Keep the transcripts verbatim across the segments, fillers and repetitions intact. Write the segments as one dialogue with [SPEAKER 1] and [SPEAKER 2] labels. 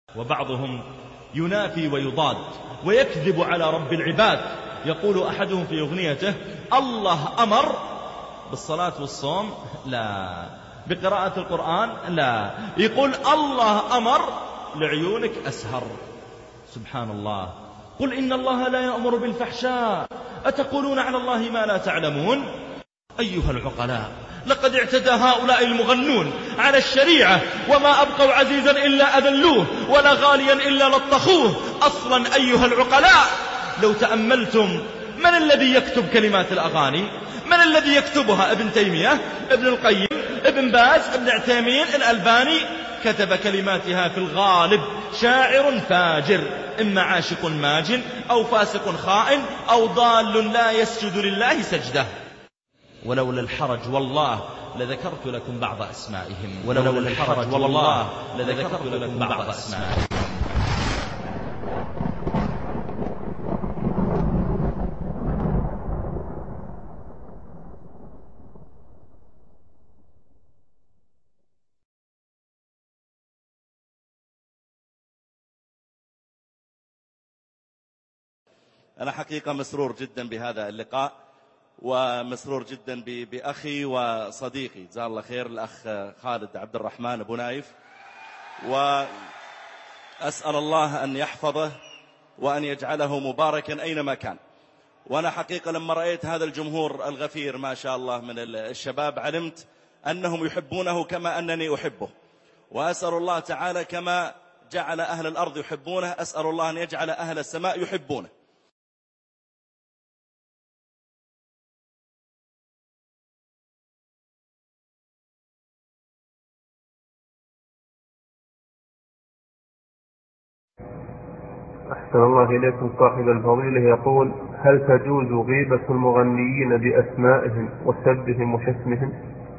[SPEAKER 1] وبعضهم ينافي ويضاد ويكذب على رب العباد. يقول أحدهم في أغنيته: الله أمر بالصلاة والصوم لا، بقراءة القرآن لا، يقول الله أمر لعيونك أسهر. سبحان الله. قل إن الله لا يأمر بالفحشاء أتقولون على الله ما لا تعلمون. أيها العقلاء، لقد اعتدى هؤلاء المغنون على الشريعة، وما أبقوا عزيزا إلا أذلوه، ولا غاليا إلا لطخوه. أصلا أيها العقلاء، لو تأملتم من الذي يكتب كلمات الأغاني؟ من الذي يكتبها؟ ابن تيمية، ابن القيم، ابن باز، ابن عثيمين، الألباني. كتب كلماتها في الغالب شاعر فاجر، إما عاشق ماجن أو فاسق خائن أو ضال لا يسجد لله سجده. ولولا الحرج والله لذكرت لكم بعض أسمائهم. ولولا الحرج والله لذكرت لكم بعض أسمائهم.
[SPEAKER 2] أنا حقيقة مسرور جدا بهذا اللقاء، ومسرور جدا بأخي وصديقي جزاه الله خير الأخ خالد عبد الرحمن أبو نايف، وأسأل الله أن يحفظه وأن يجعله مباركا أينما كان. وأنا حقيقة لما رأيت هذا الجمهور الغفير ما شاء الله من الشباب علمت أنهم يحبونه كما أنني أحبه، وأسأل الله تعالى كما جعل أهل الأرض يحبونه أسأل الله أن يجعل أهل السماء يحبونه.
[SPEAKER 3] أحسن الله إليكم. صاحب الفضيلة يقول: هل تجوز غيبة المغنيين بأسمائهم وسبهم وشتمهم؟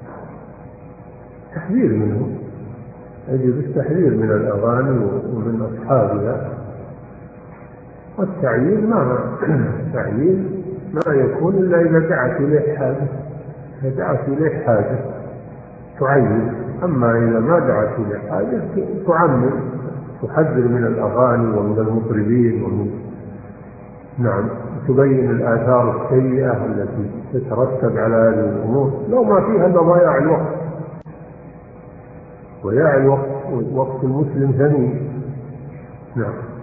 [SPEAKER 4] تحذير منهم، يجب التحذير من الأغاني ومن أصحابها، والتعيين ما التعيين ما يكون إلا إذا دعت إليه حاجة، إذا دعت إليه حاجة تعين، أما إذا ما دعت إليه حاجة تعمم، تحذر من الأغاني ومن المطربين ومن نعم تبين الآثار السيئة التي تترتب على هذه الأمور، لو ما فيها إلا ضياع الوقت، وضياع الوقت وقت المسلم ثمين. نعم.